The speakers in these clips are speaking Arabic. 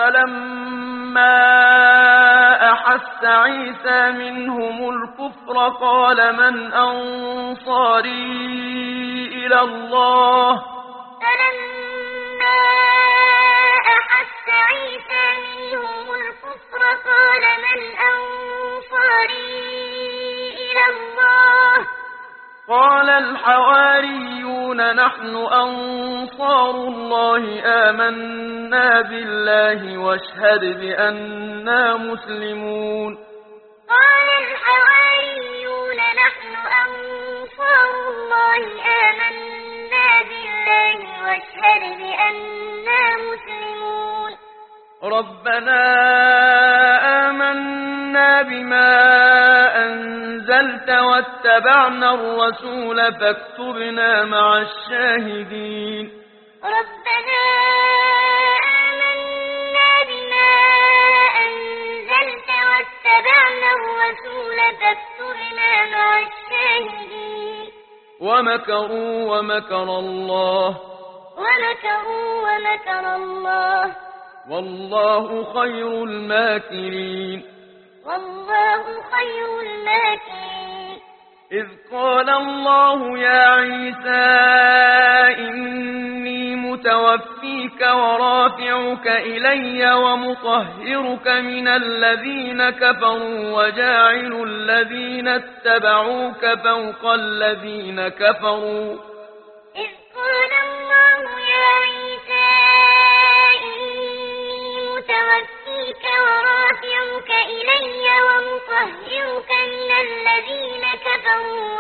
فلما أحس عيسى منهم الكفر قال من أنصاري إلى الله فلما أحس عيسى منهم الكفر قال من أنصاري إلى الله قال الحواريون نحن أنصار الله آمنا بالله واشهد بأننا مسلمون قال الحواريون نحن أنصار الله آمنا بالله واشهد بأننا مسلمون ربنا آمنا بما أنزلت واتبعنا الرسول فاكتبنا مع الشاهدين ربنا آمنا بما أنزلت واتبعنا الرسول فاكتبنا مع الشاهدين ومكروا ومكر الله والله خير الماكرين والله خير الماكرين إذ قال الله يا عيسى إني متوفيك ورافعك إلي ومطهرك من الذين كفروا وجاعل الذين اتبعوك فوق الذين كفروا إذ قال الله يا عيسى إني متوفيك ورافعك إلي ومطهرك من الذين كفروا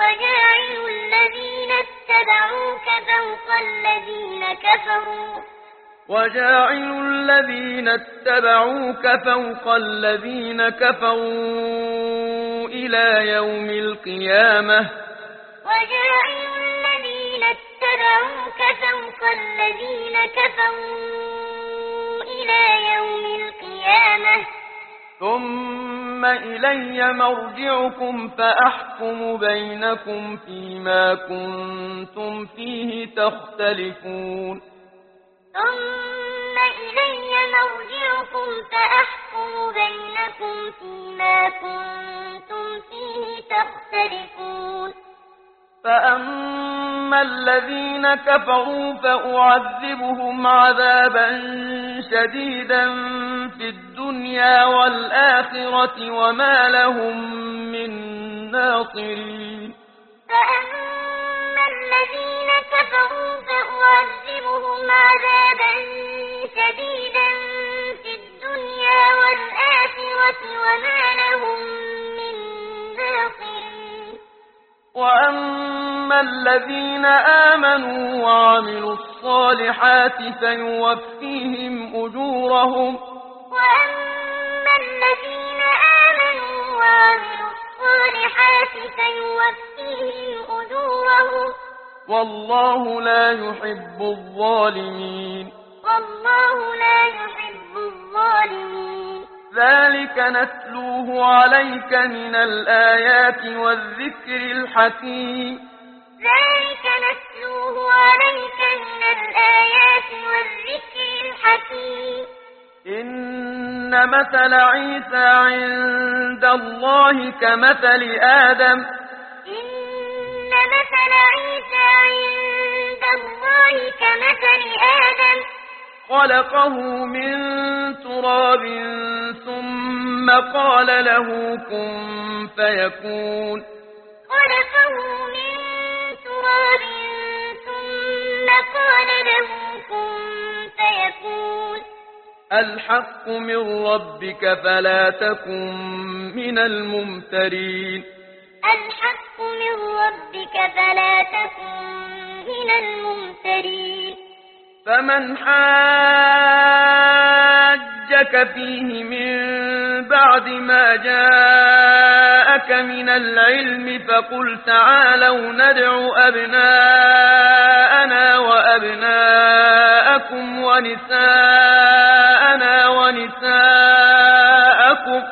وجاعل الذين اتبعوك فوق الذين كفروا إلى يوم القيامة ثم إلي مرجعكم فأحكم بينكم فيما كنتم فيه تختلفون فأما الذين كفروا فأعذبهم عذابا شديدا في الدنيا والآخرة وما لهم من ناصرين فأما الذين كفروا فأعذبهم عذابا شديدا في الدنيا والآخرة وما لهم من ناصرين وأما الذين آمنوا وعملوا الصالحات فيوفيهم أجورهم وأما الذين آمنوا وعملوا الصالحات فيوفيهم أجورهم والله لا يحب الظالمين ذلك نتلوه عليك من الآيات والذكر الحكيم إن مثل عيسى عند الله كمثل آدم خلقه من تراب ثم قال له كن فيكون الحق من ربك فلا تكن من الممترين فمن حاجك فيه من بعد ما جاءك من العلم فقل تعالوا ندع أبناءنا وأبناءكم ونساءنا ونساءكم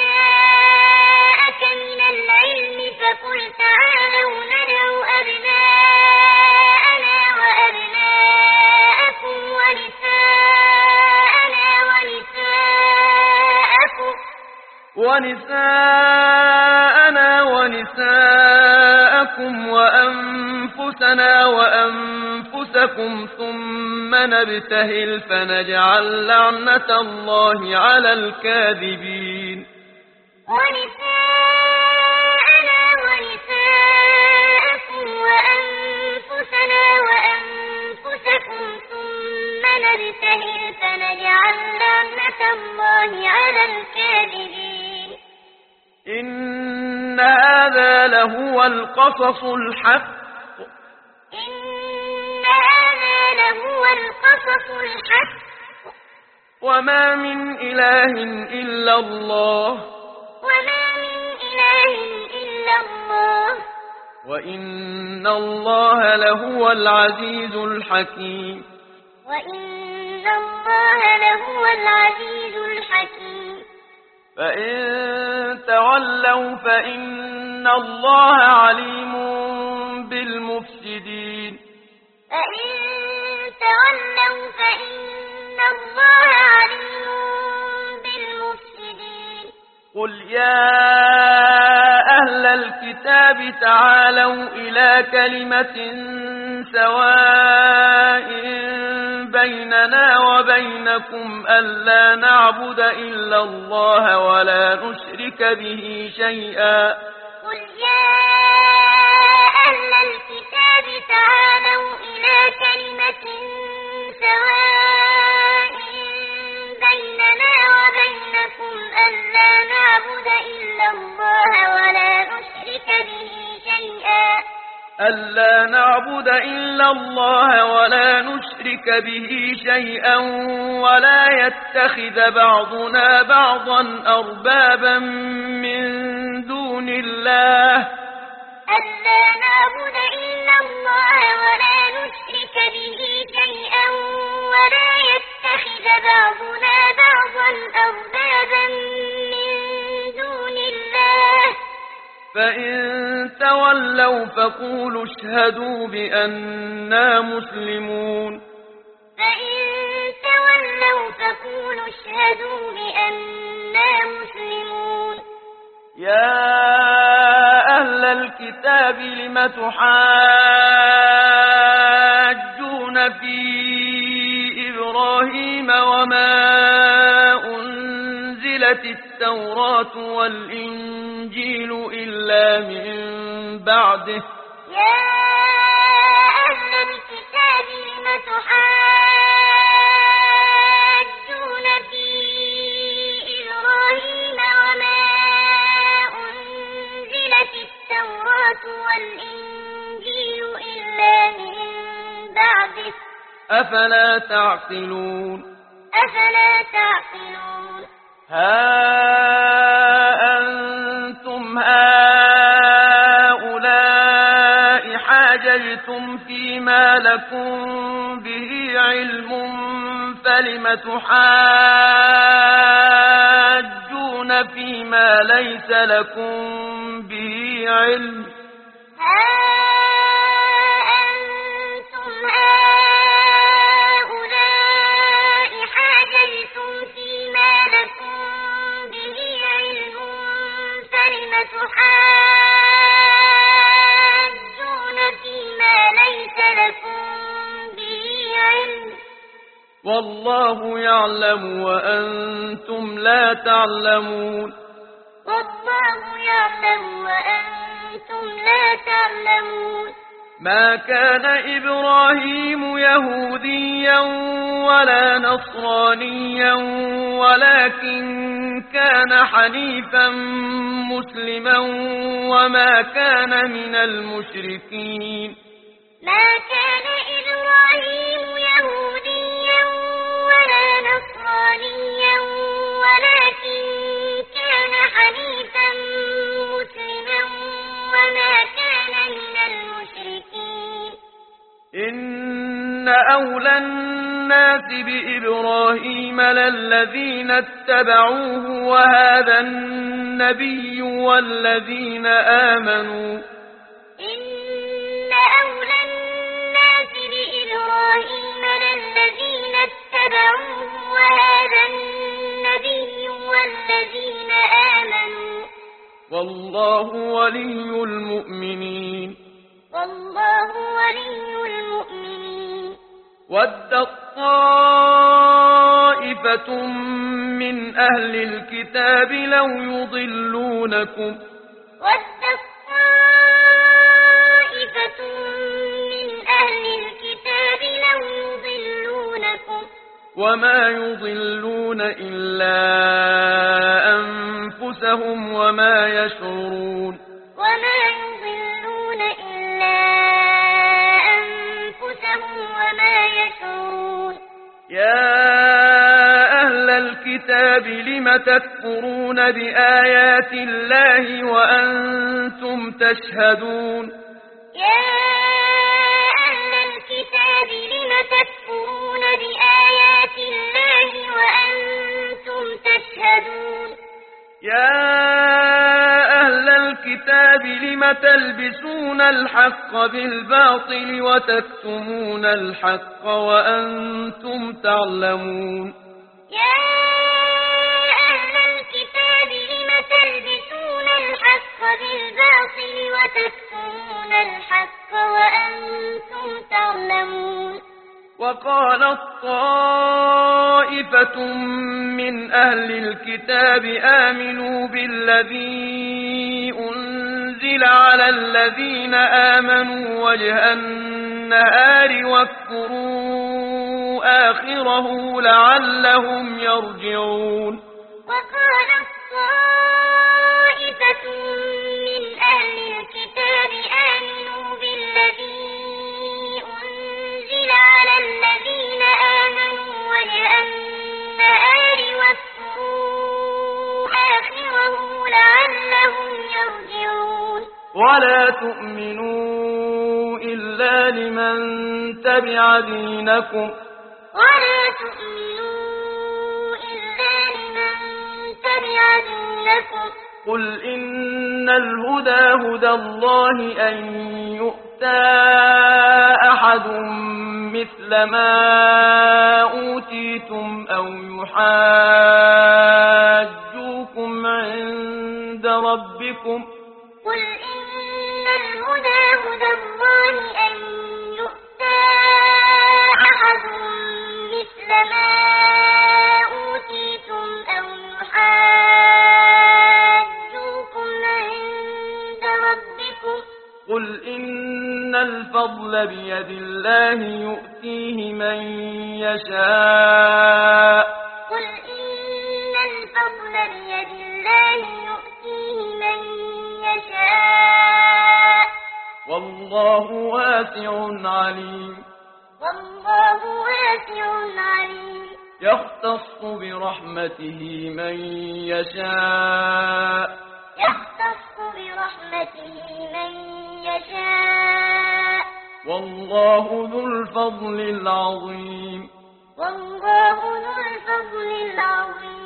فقل تعالوا ندع أبناءنا ونساءنا ونساءكم وأنفسنا وأنفسكم ثم نبتهل فنجعل لعنة الله على الكاذبين ونساءنا ونساءكم وأنفسنا وأنفسكم ثم نبتهل فنجعل لعنة الله على الكاذبين إن هذا لهو القصص الحق إن هذا لهو القصص الحق وما من إله إلا الله وما من إله إلا الله وإن الله لهو العزيز الحكيم وإن الله لهو العزيز الحكيم فإن تولوا فإن الله عليم بالمفسدين فإن تولوا فإن الله عليم بالمفسدين قل يا أهل الكتاب تعالوا إلى كلمة سواء بيننا وبينكم ألا نعبد إلا الله ولا نشرك به شيئا قل يا أهل الكتاب تعالوا إلى كلمة سواء بيننا وبينكم ألا نعبد إلا الله ولا نشرك به شيئا ألا نعبد إلا الله ولا نشرك به شيئا ولا يتخذ بعضنا بعضا أربابا من دون الله ألا نعبد إلا الله ولا نشرك به شيئا ولا يتخذ بعضنا بعضا أربابا من دون الله فإن تولوا فقولوا اشهدوا بأننا مسلمون فإن تولوا فقولوا اشهدوا بأننا مسلمون يا أهل الكتاب لم تحاجون في إبراهيم وما أنزلت التوراة والإنجيل إلا من بعده يا أهل الكتاب لم تحاجون في إبراهيم وما أنزلت التوراة والإنجيل إلا من بعده أفلا تعقلون أفلا تعقلون ها أنتم هؤلاء حاججتم فيما لكم به علم فلم تحاجون فيما ليس لكم به علم أنتم هؤلاء حاججتم فيما لكم به علم فلم تحاجون فيما ليس لكم به علم والله يعلم وأنتم لا تعلمون والله يعلم وأنتم لا تعلمون ما كان إبراهيم يهوديا ولا نصرانيا ولكن كان حنيفا مسلما وما كان من المشركين ما كان إبراهيم يهوديا ولا نصرانيا ولكن كان حنيفا مسلما وما كان من المشركين إن أولى الناس بإبراهيم للذين اتبعوه وهذا النبي والذين آمنوا إن أولى الناس بإبراهيم للذين اتبعوه وهذا النبي والذين آمنوا والله ولي المؤمنين والله ولي المؤمنين ودت طائفة من أهل الكتاب لو يضلونكم ودت طائفة من أهل الكتاب لو يضلونكم وما يضلون إلا أنفسهم وما يشعرون وما يضلون إلا أنفسهم وما يشعرون يا أهل الكتاب لم تكفرون بآيات الله وأنتم تشهدون يا أهل الكتاب لم تكفرون بآيات الله وأنتم تشهدون يا أهل الكتاب لم تلبسون الحق بالباطل وتكتمون الحق وأنتم تعلمون يا أهل الكتاب لم تلبسون الحق بالباطل وتكتمون الحق وأنتم تعلمون وقالت طائفة من أهل الكتاب آمنوا بالذي أنزل على الذين آمنوا وجه النهار واكفروا آخره لعلهم يرجعون وقالت طائفة من أهل الكتاب آمنوا بالذي أنزل على الذين آمنوا وجه النهار واكفروا آخره لعلهم يرجعون ولا تؤمنوا إلا لمن تبع دينكم ولا تؤمنوا إلا لمن تبع دينكم قل إن الهدى هدى الله أن يؤتى أحد مثل ما أوتيتم أو يحاجوكم عند ربكم قل إن الهدى هدى الله أن يؤتى أحد مثل ما أوتيتم أو يحاجوكم عند ربكم قل إن الفضل بيد الله يؤتيه من يشاء قل إن الفضل بيد الله يؤتيه من يشاء والله واسع عليم والله واسع عليم يختص برحمته من يشاء يختص برحمته من يشاء والله ذو الفضل العظيم والله ذو الفضل العظيم